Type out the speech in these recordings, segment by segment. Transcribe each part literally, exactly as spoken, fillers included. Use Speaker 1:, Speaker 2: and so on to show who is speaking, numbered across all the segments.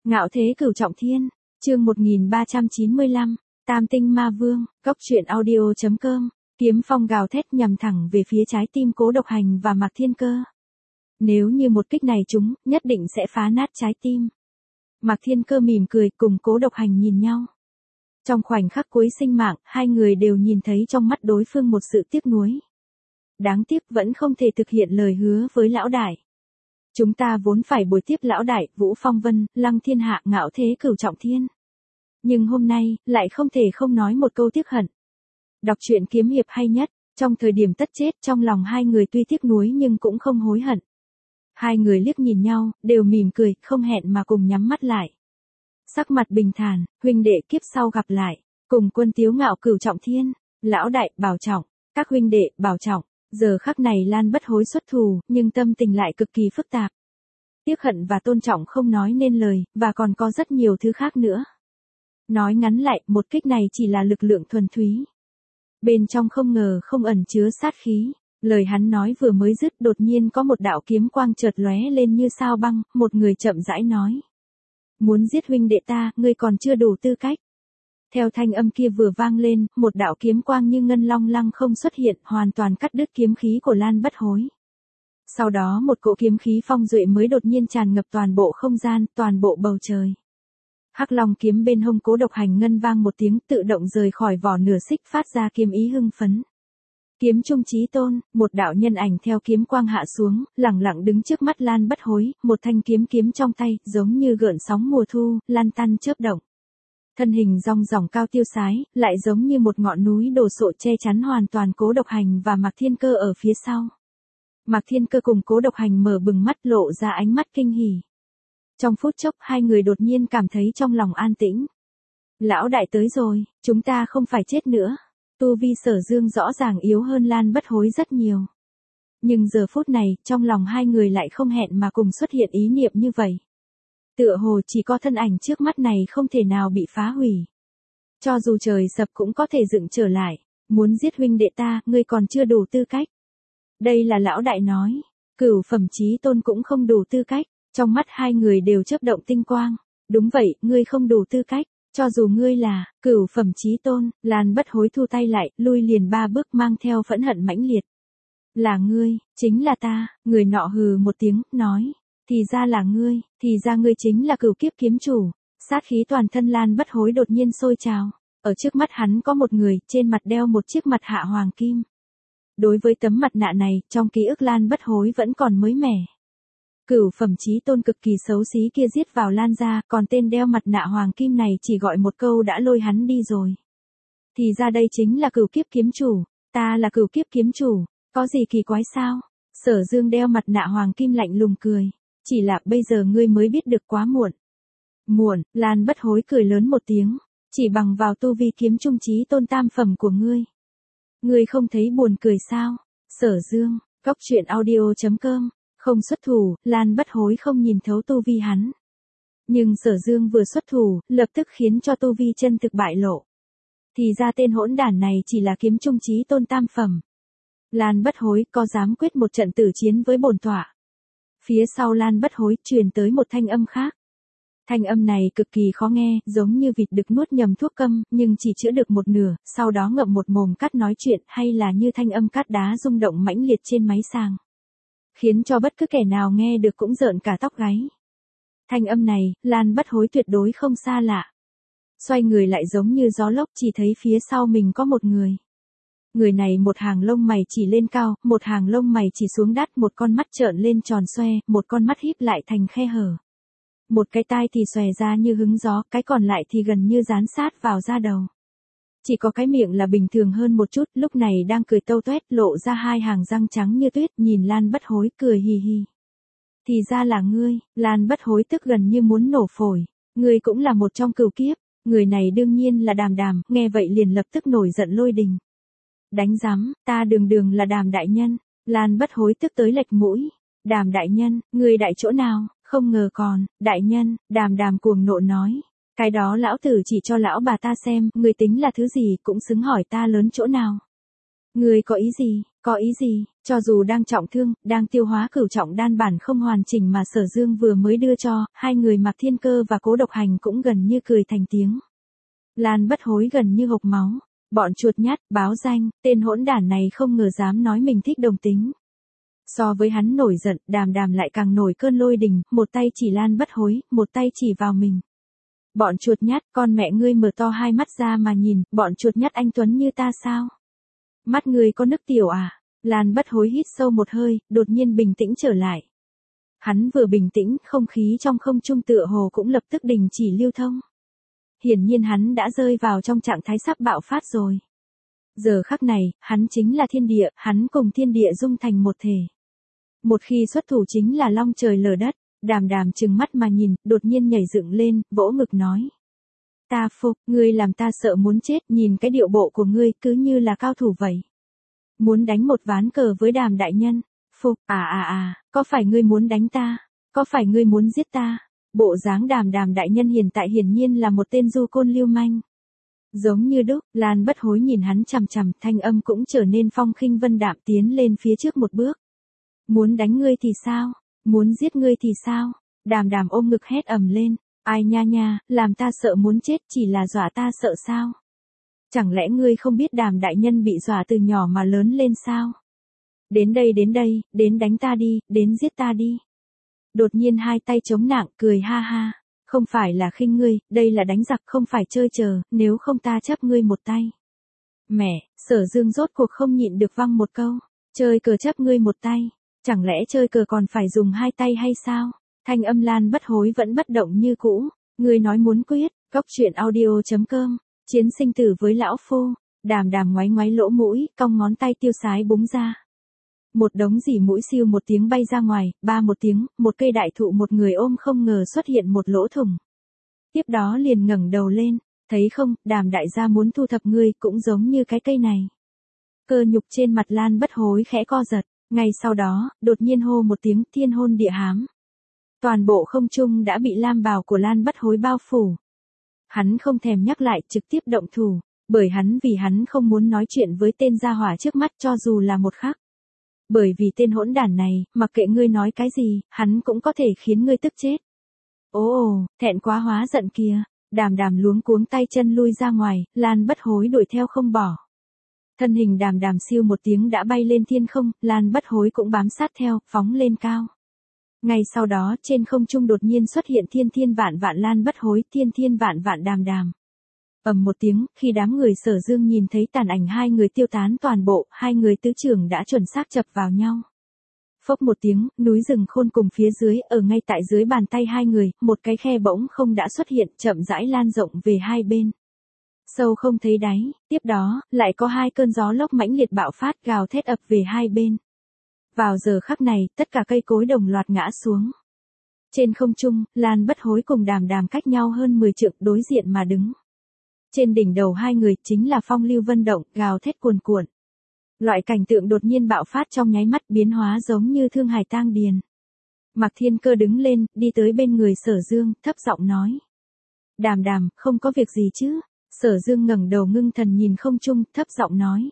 Speaker 1: Ngạo thế cửu trọng thiên, chương một nghìn ba trăm chín mươi lăm, Tam tinh ma vương, góc truyện audio chấm com, kiếm phong gào thét nhằm thẳng về phía trái tim Cố Độc Hành và Mạc Thiên Cơ. Nếu như một kích này trúng, nhất định sẽ phá nát trái tim. Mạc Thiên Cơ mỉm cười cùng Cố Độc Hành nhìn nhau. Trong khoảnh khắc cuối sinh mạng, hai người đều nhìn thấy trong mắt đối phương một sự tiếc nuối. Đáng tiếc vẫn không thể thực hiện lời hứa với lão đại. Chúng ta vốn phải bồi tiếp lão đại, Vũ Phong Vân, Lăng Thiên Hạ, ngạo thế cửu trọng thiên. Nhưng hôm nay, lại không thể không nói một câu tiếc hận. Đọc truyện kiếm hiệp hay nhất, trong thời điểm tất chết trong lòng hai người tuy tiếc nuối nhưng cũng không hối hận. Hai người liếc nhìn nhau, đều mỉm cười, không hẹn mà cùng nhắm mắt lại. Sắc mặt bình thản, huynh đệ kiếp sau gặp lại, cùng quân tiếu ngạo cửu trọng thiên, lão đại, bảo trọng, các huynh đệ, bảo trọng. Giờ khắc này Lan Bất Hối xuất thù, nhưng tâm tình lại cực kỳ phức tạp. Tiếc hận và tôn trọng không nói nên lời, và còn có rất nhiều thứ khác nữa. Nói ngắn lại, một kích này chỉ là lực lượng thuần túy. Bên trong không ngờ không ẩn chứa sát khí. Lời hắn nói vừa mới dứt, đột nhiên có một đạo kiếm quang chợt lóe lên như sao băng, một người chậm rãi nói. Muốn giết huynh đệ ta, ngươi còn chưa đủ tư cách. Theo thanh âm kia vừa vang lên, một đạo kiếm quang như ngân long lăng không xuất hiện, hoàn toàn cắt đứt kiếm khí của Lan Bất Hối. Sau đó một cỗ kiếm khí phong duệ mới đột nhiên tràn ngập toàn bộ không gian, toàn bộ bầu trời. Hắc Long kiếm bên hông Cố Độc Hành ngân vang một tiếng, tự động rời khỏi vỏ nửa xích, phát ra kiếm ý hưng phấn. Kiếm trung chí tôn, một đạo nhân ảnh theo kiếm quang hạ xuống, lẳng lặng đứng trước mắt Lan Bất Hối, một thanh kiếm kiếm trong tay, giống như gợn sóng mùa thu, lan tăn chớp động. Thân hình rong ròng cao tiêu sái, lại giống như một ngọn núi đổ sộ che chắn hoàn toàn Cố Độc Hành và Mạc Thiên Cơ ở phía sau. Mạc Thiên Cơ cùng Cố Độc Hành mở bừng mắt, lộ ra ánh mắt kinh hỉ. Trong phút chốc hai người đột nhiên cảm thấy trong lòng an tĩnh. Lão đại tới rồi, chúng ta không phải chết nữa. Tu vi Sở Dương rõ ràng yếu hơn Lan Bất Hối rất nhiều. Nhưng giờ phút này, trong lòng hai người lại không hẹn mà cùng xuất hiện ý niệm như vậy. Tựa hồ chỉ có thân ảnh trước mắt này không thể nào bị phá hủy. Cho dù trời sập cũng có thể dựng trở lại. Muốn giết huynh đệ ta, ngươi còn chưa đủ tư cách. Đây là lão đại nói. Cửu phẩm chí tôn cũng không đủ tư cách. Trong mắt hai người đều chớp động tinh quang. Đúng vậy, ngươi không đủ tư cách. Cho dù ngươi là cửu phẩm chí tôn, Lan Bất Hối thu tay lại, lui liền ba bước mang theo phẫn hận mãnh liệt. Là ngươi, chính là ta, người nọ hừ một tiếng, nói. Thì ra là ngươi, thì ra ngươi chính là cửu kiếp kiếm chủ. Sát khí toàn thân Lan Bất Hối đột nhiên sôi trào. Ở trước mắt hắn có một người, trên mặt đeo một chiếc mặt hạ hoàng kim. Đối với tấm mặt nạ này, trong ký ức Lan Bất Hối vẫn còn mới mẻ. Cửu phẩm chí tôn cực kỳ xấu xí kia giết vào Lan gia, còn tên đeo mặt nạ hoàng kim này chỉ gọi một câu đã lôi hắn đi rồi. Thì ra đây chính là cửu kiếp kiếm chủ, ta là cửu kiếp kiếm chủ, có gì kỳ quái sao? Sở Dương đeo mặt nạ hoàng kim lạnh lùng cười, chỉ là bây giờ ngươi mới biết được quá muộn. Muộn, Lan Bất Hối cười lớn một tiếng, chỉ bằng vào tu vi kiếm trung chí tôn tam phẩm của ngươi. Ngươi không thấy buồn cười sao? Sở Dương, góc truyện audio chấm com. Không xuất thủ, Lan Bất Hối không nhìn thấu tu vi hắn. Nhưng Sở Dương vừa xuất thủ, lập tức khiến cho tu vi chân thực bại lộ. Thì ra tên hỗn đản này chỉ là kiếm trung chí tôn tam phẩm. Lan Bất Hối có dám quyết một trận tử chiến với bổn tọa. Phía sau Lan Bất Hối truyền tới một thanh âm khác. Thanh âm này cực kỳ khó nghe, giống như vịt đực nuốt nhầm thuốc câm, nhưng chỉ chữa được một nửa, sau đó ngậm một mồm cắt nói chuyện, hay là như thanh âm cắt đá rung động mãnh liệt trên máy sàng. Khiến cho bất cứ kẻ nào nghe được cũng rợn cả tóc gáy. Thanh âm này, Lan Bất Hối tuyệt đối không xa lạ. Xoay người lại giống như gió lốc, chỉ thấy phía sau mình có một người. Người này một hàng lông mày chỉ lên cao, một hàng lông mày chỉ xuống đắt, một con mắt trợn lên tròn xoe, một con mắt híp lại thành khe hở. Một cái tai thì xòe ra như hứng gió, cái còn lại thì gần như dán sát vào da đầu. Chỉ có cái miệng là bình thường hơn một chút, lúc này đang cười tâu tuét, lộ ra hai hàng răng trắng như tuyết, nhìn Lan Bất Hối cười hì hì. Thì ra là ngươi, Lan Bất Hối tức gần như muốn nổ phổi, ngươi cũng là một trong cửu kiếp, người này đương nhiên là Đàm Đàm, nghe vậy liền lập tức nổi giận lôi đình. Đánh rắm, ta đường đường là Đàm đại nhân, Lan Bất Hối tức tới lệch mũi, Đàm đại nhân, ngươi đại chỗ nào, không ngờ còn, đại nhân, Đàm Đàm cuồng nộ nói. Cái đó lão tử chỉ cho lão bà ta xem, ngươi tính là thứ gì cũng xứng hỏi ta lớn chỗ nào. Ngươi có ý gì? Có ý gì? Cho dù đang trọng thương, đang tiêu hóa cửu trọng đan bản không hoàn chỉnh mà Sở Dương vừa mới đưa cho, hai người Mạc Thiên Cơ và Cố Độc Hành cũng gần như cười thành tiếng. Lan Bất Hối gần như hộc máu. Bọn chuột nhát, báo danh, tên hỗn đản này không ngờ dám nói mình thích đồng tính. So với hắn nổi giận, Đàm Đàm lại càng nổi cơn lôi đình, một tay chỉ Lan Bất Hối, một tay chỉ vào mình. Bọn chuột nhát, con mẹ ngươi mở to hai mắt ra mà nhìn, bọn chuột nhát anh Tuấn như ta sao? Mắt ngươi có nước tiểu à? Lan Bất Hối hít sâu một hơi, đột nhiên bình tĩnh trở lại. Hắn vừa bình tĩnh, không khí trong không trung tựa hồ cũng lập tức đình chỉ lưu thông. Hiển nhiên hắn đã rơi vào trong trạng thái sắp bạo phát rồi. Giờ khắc này, hắn chính là thiên địa, hắn cùng thiên địa dung thành một thể. Một khi xuất thủ chính là long trời lở đất. Đàm Đàm trừng mắt mà nhìn, đột nhiên nhảy dựng lên, vỗ ngực nói. Ta phục, ngươi làm ta sợ muốn chết, nhìn cái điệu bộ của ngươi cứ như là cao thủ vậy. Muốn đánh một ván cờ với Đàm đại nhân. Phục, à à à, có phải ngươi muốn đánh ta? Có phải ngươi muốn giết ta? Bộ dáng Đàm Đàm đại nhân hiện tại hiển nhiên là một tên du côn lưu manh. Giống như đúc, Lan Bất Hối nhìn hắn chằm chằm, thanh âm cũng trở nên phong khinh vân đạm tiến lên phía trước một bước. Muốn đánh ngươi thì sao? Muốn giết ngươi thì sao? Đàm Đàm ôm ngực hét ầm lên. Ai nha nha, làm ta sợ muốn chết chỉ là dọa ta sợ sao? Chẳng lẽ ngươi không biết Đàm đại nhân bị dọa từ nhỏ mà lớn lên sao? Đến đây đến đây, đến đánh ta đi, đến giết ta đi. Đột nhiên hai tay chống nặng cười ha ha. Không phải là khinh ngươi, đây là đánh giặc không phải chơi chờ, nếu không ta chấp ngươi một tay. Mẹ, Sở Dương rốt cuộc không nhịn được văng một câu. Chơi cờ chấp ngươi một tay. Chẳng lẽ chơi cờ còn phải dùng hai tay hay sao? Thanh âm Lan Bất Hối vẫn bất động như cũ. Ngươi nói muốn quyết, góc truyện audio chấm com. Chiến sinh tử với lão phu. Đàm Đàm ngoáy ngoáy lỗ mũi, cong ngón tay tiêu sái búng ra. Một đống dỉ mũi siêu một tiếng bay ra ngoài, ba một tiếng, một cây đại thụ một người ôm không ngờ xuất hiện một lỗ thủng. Tiếp đó liền ngẩng đầu lên, thấy không, Đàm đại gia muốn thu thập ngươi cũng giống như cái cây này. Cơ nhục trên mặt Lan Bất Hối khẽ co giật, ngay sau đó, đột nhiên hô một tiếng thiên hôn địa hám. Toàn bộ không trung đã bị lam bào của Lan Bất Hối bao phủ. Hắn không thèm nhắc lại trực tiếp động thủ, bởi hắn vì hắn không muốn nói chuyện với tên gia hỏa trước mắt cho dù là một khắc. Bởi vì tên hỗn đản này, mặc kệ ngươi nói cái gì, hắn cũng có thể khiến ngươi tức chết. Ồ ồ, thẹn quá hóa giận kìa. Đàm Đàm luống cuống tay chân lui ra ngoài, Lan Bất Hối đuổi theo không bỏ. Thân hình Đàm Đàm siêu một tiếng đã bay lên thiên không, Lan Bất Hối cũng bám sát theo, phóng lên cao. Ngay sau đó, trên không trung đột nhiên xuất hiện thiên thiên vạn vạn Lan Bất Hối, thiên thiên vạn vạn Đàm Đàm. Ầm một tiếng, khi đám người Sở Dương nhìn thấy tàn ảnh hai người tiêu tán toàn bộ, hai người tứ trưởng đã chuẩn xác chập vào nhau. Phốc một tiếng, núi rừng khôn cùng phía dưới, ở ngay tại dưới bàn tay hai người, một cái khe bỗng không đã xuất hiện, chậm rãi lan rộng về hai bên. Sâu không thấy đáy, tiếp đó, lại có hai cơn gió lốc mãnh liệt bạo phát gào thét ập về hai bên. Vào giờ khắc này, tất cả cây cối đồng loạt ngã xuống. Trên không trung, Lan Bất Hối cùng Đàm Đàm cách nhau hơn mười trượng đối diện mà đứng. Trên đỉnh đầu hai người chính là phong lưu vân động, gào thét cuồn cuộn. Loại cảnh tượng đột nhiên bạo phát trong nháy mắt biến hóa giống như thương hải tang điền. Mạc Thiên Cơ đứng lên, đi tới bên người Sở Dương, thấp giọng nói. Đàm Đàm, không có việc gì chứ? Sở Dương ngẩng đầu ngưng thần nhìn không trung, thấp giọng nói.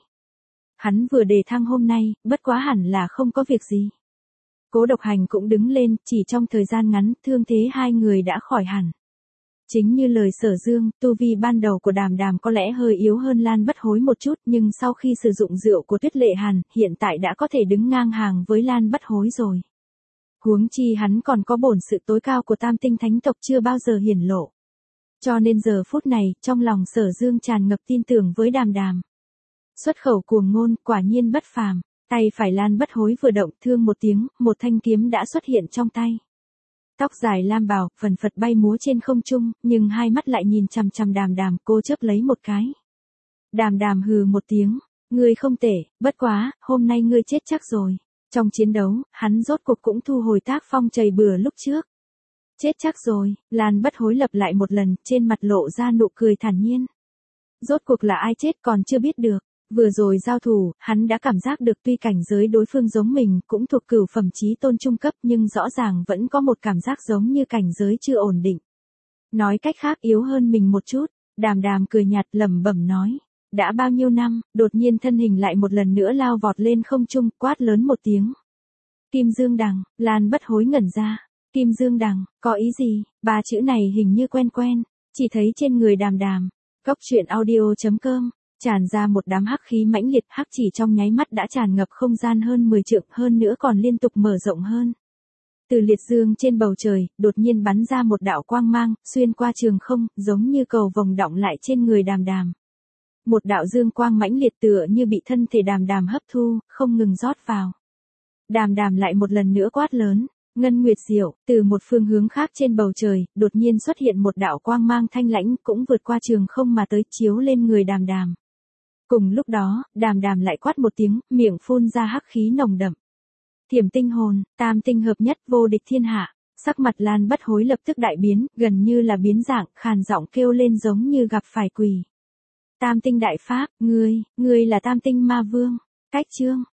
Speaker 1: Hắn vừa đề thăng hôm nay, bất quá hẳn là không có việc gì. Cố Độc Hành cũng đứng lên, chỉ trong thời gian ngắn, thương thế hai người đã khỏi hẳn. Chính như lời Sở Dương, tu vi ban đầu của Đàm Đàm có lẽ hơi yếu hơn Lan Bất Hối một chút, nhưng sau khi sử dụng rượu của Tuyết Lệ Hàn, hiện tại đã có thể đứng ngang hàng với Lan Bất Hối rồi. Huống chi hắn còn có bổn sự tối cao của Tam Tinh Thánh tộc chưa bao giờ hiển lộ. Cho nên giờ phút này, trong lòng Sở Dương tràn ngập tin tưởng với Đàm Đàm. Xuất khẩu cuồng ngôn, quả nhiên bất phàm. Tay phải Lan Bất Hối vừa động, thương một tiếng, một thanh kiếm đã xuất hiện trong tay. Tóc dài lam bào, phần phật bay múa trên không trung, nhưng hai mắt lại nhìn chằm chằm Đàm Đàm, cô chớp lấy một cái. Đàm Đàm hừ một tiếng, ngươi không tệ, bất quá, hôm nay ngươi chết chắc rồi. Trong chiến đấu, hắn rốt cuộc cũng thu hồi tác phong chày bừa lúc trước. Chết chắc rồi, Lan Bất Hối lặp lại một lần, trên mặt lộ ra nụ cười thản nhiên. Rốt cuộc là ai chết còn chưa biết được. Vừa rồi giao thủ, hắn đã cảm giác được tuy cảnh giới đối phương giống mình, cũng thuộc cửu phẩm chí tôn trung cấp nhưng rõ ràng vẫn có một cảm giác giống như cảnh giới chưa ổn định. Nói cách khác yếu hơn mình một chút, Đàm Đàm cười nhạt lẩm bẩm nói. đã bao nhiêu năm, đột nhiên thân hình lại một lần nữa lao vọt lên không trung, quát lớn một tiếng. Kim Dương Đằng, Lan Bất Hối ngẩn ra. Kim Dương Đằng, có ý gì? Ba chữ này hình như quen quen, chỉ thấy trên người Đàm Đàm. Cốc truyện audio.com, tràn ra một đám hắc khí mãnh liệt, hắc chỉ trong nháy mắt đã tràn ngập không gian hơn mười trượng, hơn nữa còn liên tục mở rộng hơn. Từ liệt dương trên bầu trời, đột nhiên bắn ra một đạo quang mang, xuyên qua trường không, giống như cầu vồng đọng lại trên người Đàm Đàm. Một đạo dương quang mãnh liệt tựa như bị thân thể Đàm Đàm hấp thu, không ngừng rót vào. Đàm Đàm lại một lần nữa quát lớn, Ngân Nguyệt Diệu, từ một phương hướng khác trên bầu trời, đột nhiên xuất hiện một đạo quang mang thanh lãnh, cũng vượt qua trường không mà tới, chiếu lên người Đàm Đàm. Cùng lúc đó, Đàm Đàm lại quát một tiếng, miệng phun ra hắc khí nồng đậm. Thiểm tinh hồn, tam tinh hợp nhất, vô địch thiên hạ. Sắc mặt Lan Bất Hối lập tức đại biến, gần như là biến dạng, khàn giọng kêu lên giống như gặp phải quỷ. Tam tinh đại pháp, ngươi, ngươi là tam tinh ma vương. Cách chương